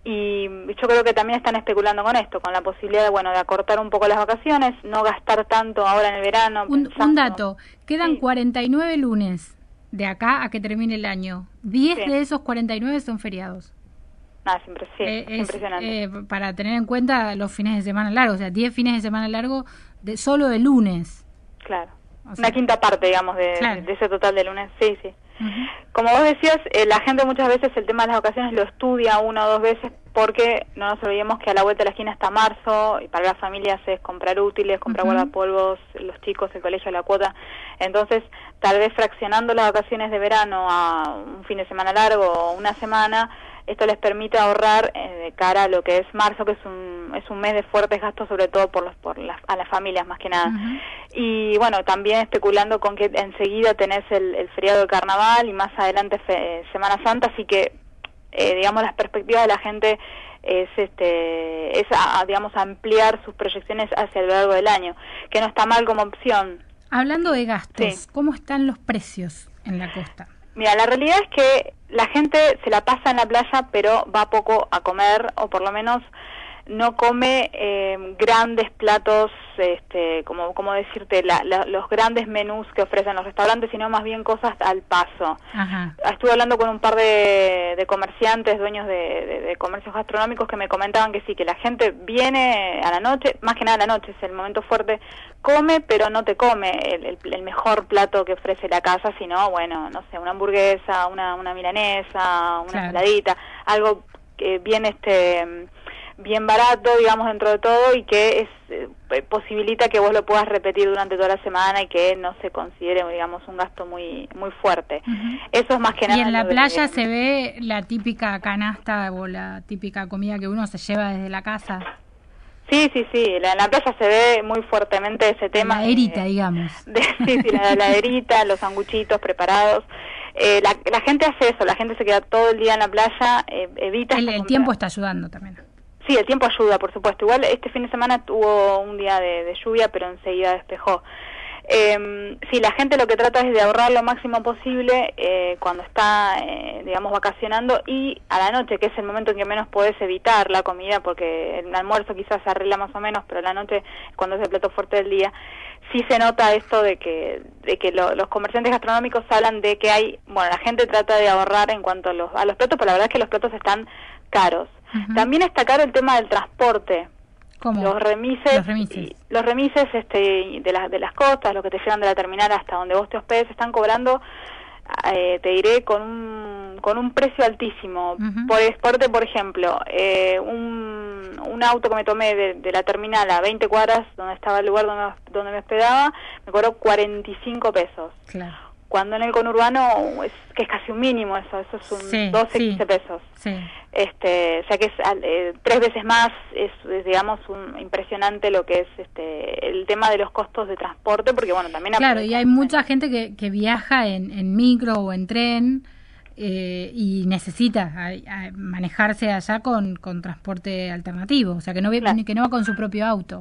y yo creo que también están especulando con esto, con la posibilidad de, bueno, de acortar un poco las vacaciones, no gastar tanto ahora en el verano. Un, pensando- un dato, quedan Sí. cuarenta y nueve lunes de acá a que termine el año. diez Sí. de esos cuarenta y nueve son feriados. Nada, es, impre- sí, Eh, es es, impresionante. eh, para tener en cuenta los fines de semana largos, o sea, diez fines de semana largos de, solo de lunes. Claro. o sea- Una quinta parte, digamos, de, Claro. de ese total de lunes. Sí, sí. Ujú. Como vos decías, eh, la gente muchas veces el tema de las vacaciones lo estudia una o dos veces, porque no nos olvidemos que a la vuelta de la esquina está marzo, y para las familias es comprar útiles, comprar Ujú. guardapolvos, los chicos, el colegio, la cuota. Entonces, tal vez fraccionando las vacaciones de verano a un fin de semana largo o una semana, esto les permite ahorrar eh, de cara a lo que es marzo, que es un es un mes de fuertes gastos, sobre todo por los por las, a las familias más que nada. Ujú. Y bueno, también especulando con que enseguida tenés el, el feriado de carnaval y más adelante fe- Semana Santa, así que eh, digamos, las perspectivas de la gente es, este, es a, a, digamos, ampliar sus proyecciones hacia lo largo del año, que no está mal como opción. Hablando de gastos, Sí. ¿cómo están los precios en la costa? Mira, la realidad es que la gente se la pasa en la playa, pero va poco a comer, o por lo menos no come eh, grandes platos, este, como, como decirte, la, la, los grandes menús que ofrecen los restaurantes, sino más bien cosas al paso. Ajá. Estuve hablando con un par de, de comerciantes, dueños de, de, de comercios gastronómicos, que me comentaban que sí, que la gente viene a la noche, más que nada a la noche, es el momento fuerte, come, pero no te come el, el, el mejor plato que ofrece la casa, sino, bueno, no sé, una hamburguesa, una, una milanesa, una Claro. ensaladita, algo que bien, este, bien barato, digamos, dentro de todo, y que es eh, posibilita que vos lo puedas repetir durante toda la semana y que no se considere, digamos, un gasto muy muy fuerte. Ujú. Eso es más que nada. Y en la lo que- playa se ve la típica canasta o la típica comida que uno se lleva desde la casa. Sí, sí, sí, la- en la playa se ve muy fuertemente ese tema. La de- herita, digamos. de, sí, sí, la heladerita, los sanguchitos preparados. Eh, la, la gente hace eso, la gente se queda todo el día en la playa, eh, evita... El, esta el compra- tiempo está ayudando también. Sí, el tiempo ayuda, por supuesto. Igual este fin de semana tuvo un día de, de lluvia, pero enseguida despejó. Eh, sí, la gente lo que trata es de ahorrar lo máximo posible eh, cuando está, eh, digamos, vacacionando, y a la noche, que es el momento en que menos podés evitar la comida, porque el almuerzo quizás se arregla más o menos, pero la noche, cuando es el plato fuerte del día, sí se nota esto de que de que lo- los comerciantes gastronómicos hablan de que hay, bueno, la gente trata de ahorrar en cuanto a los, a los platos, pero la verdad es que los platos están caros. Ujú. También está caro el tema del transporte. ¿Cómo? Los remises, Los remises. y- los remises este, de, las de las costas, los que te llevan de la terminal hasta donde vos te hospedes, están cobrando, eh, te diré, con un, con un precio altísimo. Ujú. Por exporte, por ejemplo, eh, un, un auto que me tomé de, de la terminal a veinte cuadras, donde estaba el lugar donde, donde me hospedaba, me cobró cuarenta y cinco pesos. Claro. Cuando en el conurbano, es que es casi un mínimo eso, eso es un Sí, doce, sí. quince pesos. Sí. Este, o sea que es al- eh, tres veces más, es, es, digamos, un, impresionante lo que es este el tema de los costos de transporte, porque bueno, también... Claro, y hay aprovechan- mucha gente que, que viaja en, en micro o en tren eh, y necesita a- a manejarse allá con, con transporte alternativo, o sea, que no, ve- Claro. que no va con su propio auto.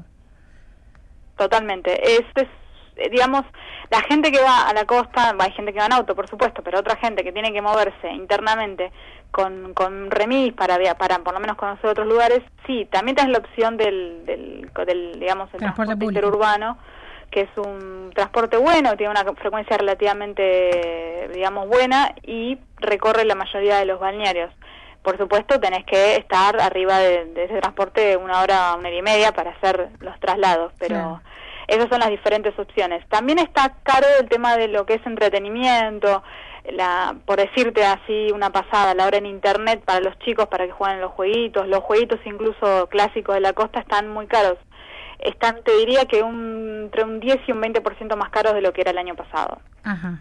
Totalmente. Esto es, eh, digamos, la gente que va a la costa, hay gente que va en auto, por supuesto, pero otra gente que tiene que moverse internamente con, con remis para, via- para por lo menos conocer otros lugares, sí, también tenés la opción del, del, del digamos, el Transporte transporte, público. interurbano, que es un transporte bueno, tiene una frecuencia relativamente, digamos, buena, y recorre la mayoría de los balnearios. Por supuesto, tenés que estar arriba de, de ese transporte una hora, una hora y media para hacer los traslados, pero Claro. esas son las diferentes opciones. También está caro el tema de lo que es entretenimiento, la, por decirte así una pasada, la hora en internet para los chicos para que jueguen los jueguitos, los jueguitos incluso clásicos de la costa están muy caros. Están, te diría que un, entre un diez y un veinte por ciento más caros de lo que era el año pasado. Ajá.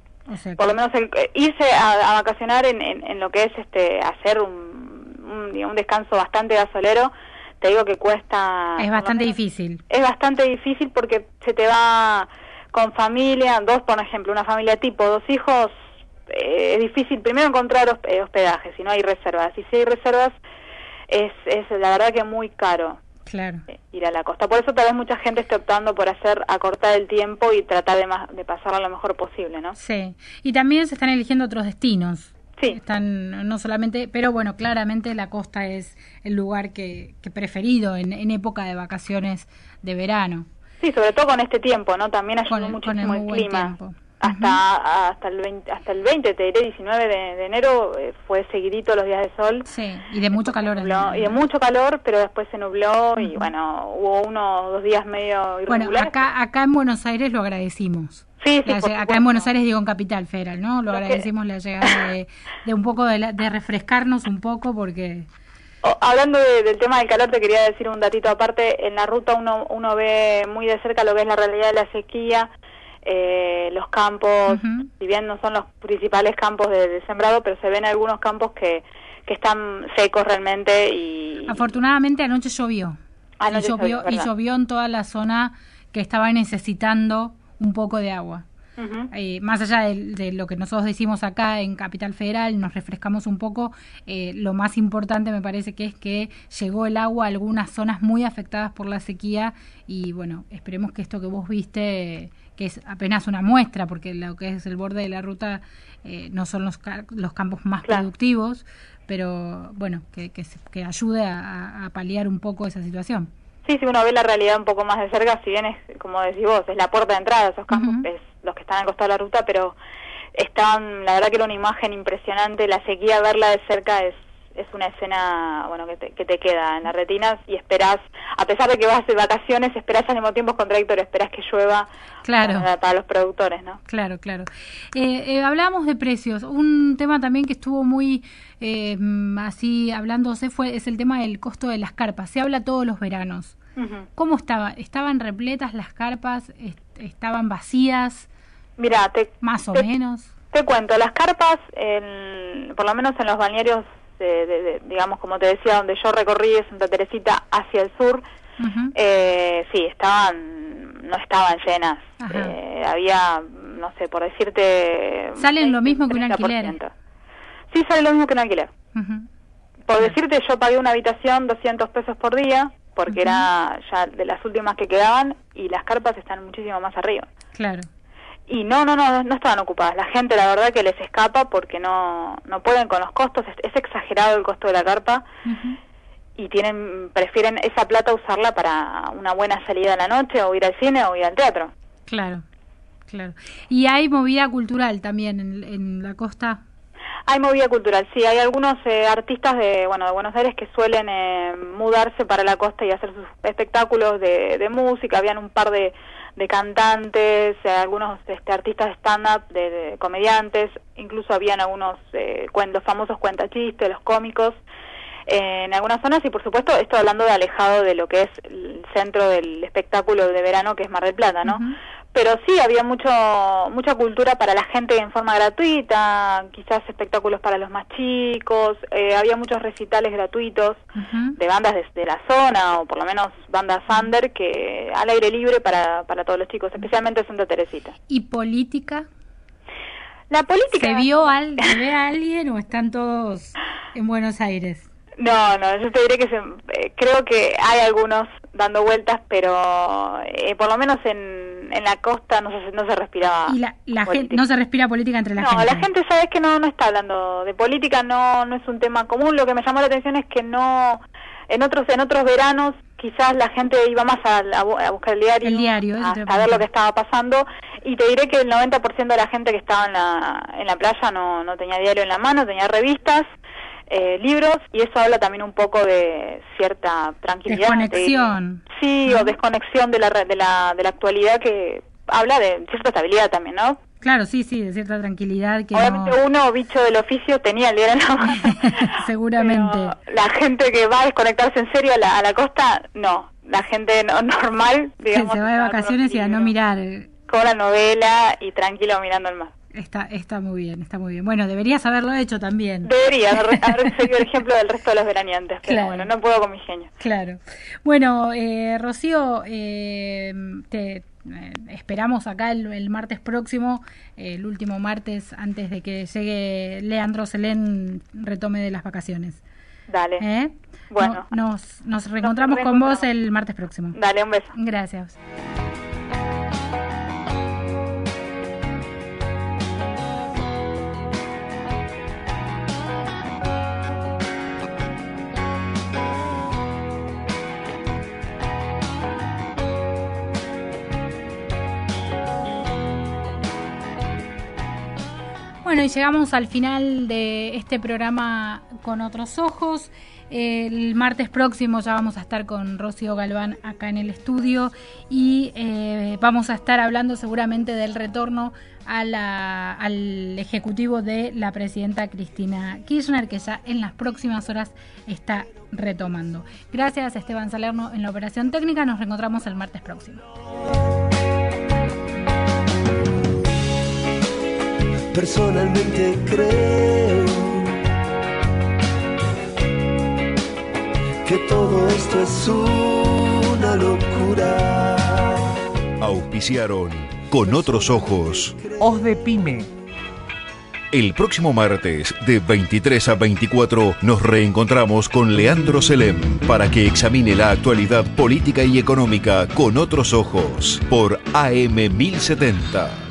O sea, que- Por lo menos el, eh, irse a, a vacacionar en, en, en lo que es este hacer un, un, digamos, un descanso bastante gasolero, te digo que cuesta... es por lo bastante menos- difícil. Es bastante difícil porque se te va con familia, dos por ejemplo, una familia tipo, dos hijos, eh, es difícil primero encontrar hosp- eh, hospedaje, si no hay reservas. Y si hay reservas, es, es la verdad que muy caro Claro. eh, ir a la costa. Por eso tal vez mucha gente esté optando por hacer acortar el tiempo y tratar de, más, de pasarlo lo mejor posible, ¿no? Sí. Y también se están eligiendo otros destinos. Sí. Están no solamente, pero bueno, claramente la costa es el lugar que, que preferido en, en época de vacaciones de verano. Sí, sobre todo con este tiempo, ¿no? También ayudó Con el- con el muchísimo muy el, buen clima. tiempo. Hasta hasta el veinte, hasta el veinte, te diré, diecinueve de, de enero eh, fue seguidito los días de sol. Sí, y de mucho Después calor. se en- nubló, y de mucho calor, pero después se nubló y Ujú. bueno, hubo uno o dos días medio Bueno, irregulares. acá acá en Buenos Aires lo agradecimos. Sí, sí, La por lle- acá supuesto. en Buenos Aires, digo en Capital Federal, ¿no? Lo Lo que- agradecimos la llegada de, de un poco de, la- de refrescarnos un poco porque... O- hablando de- del tema del calor, te quería decir un datito aparte. En la ruta uno, uno ve muy de cerca lo que es la realidad de la sequía, eh, los campos, Ujú. si bien no son los principales campos de, de sembrado, pero se ven algunos campos que, que están secos realmente y... Afortunadamente anoche llovió. Anoche y, llovió llovió, y ¿verdad? llovió en toda la zona que estaba necesitando un poco de agua. Uh-huh. Eh, más allá de, de lo que nosotros decimos acá en Capital Federal, nos refrescamos un poco, eh, lo más importante me parece que es que llegó el agua a algunas zonas muy afectadas por la sequía y bueno, esperemos que esto que vos viste, que es apenas una muestra, porque lo que es el borde de la ruta eh, no son los, los campos más claro. productivos, pero bueno, que, que, que ayude a, a paliar un poco esa situación. Sí, si uno ve la realidad un poco más de cerca, si bien es, como decís vos, es la puerta de entrada de esos campos, uh-huh. es los que están al costado de la ruta, pero están, la verdad que era una imagen impresionante, la sequía, verla de cerca es es una escena, bueno, que te, que te queda en las retinas y esperás, a pesar de que vas de vacaciones, esperás al mismo tiempo, es contradictorio, esperás que llueva claro. para, para los productores, ¿no? Claro, claro. Eh, eh, hablábamos de precios, un tema también que estuvo muy eh, así hablándose fue es el tema del costo de las carpas, se habla todos los veranos. Uh-huh. ¿Cómo estaba? ¿Estaban repletas las carpas? Est- ¿Estaban vacías? Mira, te, más o te, menos. Te cuento, las carpas, en, por lo menos en los balnearios, de, de, de, digamos, como te decía, donde yo recorrí de Santa Teresita hacia el sur, uh-huh. eh, sí, estaban, no estaban llenas. Eh, había, no sé, por decirte... ¿Salen lo mismo que un alquiler? Sí, sale lo mismo que un alquiler. Uh-huh. Por claro. decirte, yo pagué una habitación doscientos pesos por día, porque uh-huh. era ya de las últimas que quedaban, y las carpas están muchísimo más arriba. Claro. Y no, no, no, no estaban ocupadas. La gente, la verdad, que les escapa porque no no pueden con los costos. Es, es exagerado el costo de la carpa uh-huh. y tienen prefieren esa plata usarla para una buena salida en la noche o ir al cine o ir al teatro. Claro, claro. ¿Y hay movida cultural también en, en la costa? Hay movida cultural, sí. Hay algunos eh, artistas de bueno de Buenos Aires que suelen eh, mudarse para la costa y hacer sus espectáculos de, de música. Habían un par de de cantantes, eh, algunos este, artistas de stand-up, de, de comediantes, incluso habían algunos, eh, cuen- los famosos cuentachistes, los cómicos, eh, en algunas zonas, y por supuesto, esto hablando de alejado de lo que es el centro del espectáculo de verano, que es Mar del Plata, ¿no? Uh-huh. Pero sí, había mucho mucha cultura para la gente en forma gratuita, quizás espectáculos para los más chicos, eh, había muchos recitales gratuitos uh-huh. de bandas de, de la zona, o por lo menos bandas under, que al aire libre para, para todos los chicos, especialmente Santa Teresita. ¿Y política? La política... ¿Se vio al, ¿se ve a alguien o están todos en Buenos Aires? No, no, yo te diré que se, eh, creo que hay algunos dando vueltas, pero eh, por lo menos en, en la costa no se, no se respiraba. ¿Y la, la gente no se respira política entre la no, gente? No, la gente sabes que no no está hablando de política, no no es un tema común. Lo que me llamó la atención es que no en otros en otros veranos quizás la gente iba más a, a buscar el diario, el diario a, a ver lo que estaba pasando, y te diré que el noventa por ciento de la gente que estaba en la en la playa no no tenía diario en la mano, tenía revistas. Eh, libros, y eso habla también un poco de cierta tranquilidad, desconexión, de, sí, ¿no? O desconexión de la de la de la actualidad, que habla de cierta estabilidad también, ¿no? Claro, sí, sí, de cierta tranquilidad que obviamente no... uno, bicho del oficio, tenía el diario en la mano. Seguramente. Pero la gente que va a desconectarse en serio a la, a la costa, no. La gente no, normal, digamos, que se va de vacaciones y a no mirar con la novela y tranquilo mirando el mar. Está, está muy bien, está muy bien. Bueno, deberías haberlo hecho también. Debería haber, haber seguido el ejemplo del resto de los veraneantes, pero claro. bueno, no puedo con mi genio. Claro. Bueno, eh, Rocío, eh, te eh, esperamos acá el, el martes próximo, eh, el último martes antes de que llegue Leandro Selén, retome de las vacaciones. Dale. ¿Eh? Bueno. No, nos, nos reencontramos nos con vos el martes próximo. Dale, un beso. Gracias. Bueno, y llegamos al final de este programa Con Otros Ojos. El martes próximo ya vamos a estar con Rocío Galván acá en el estudio y eh, vamos a estar hablando seguramente del retorno a la, al ejecutivo de la presidenta Cristina Kirchner, que ya en las próximas horas está retomando. Gracias, Esteban Salerno en la operación técnica. Nos reencontramos el martes próximo. Personalmente creo que todo esto es una locura. Auspiciaron con otros ojos. Os de Pyme. El próximo martes, de veintitrés a veinticuatro, nos reencontramos con Leandro Selem para que examine la actualidad política y económica con otros ojos por A M mil setenta.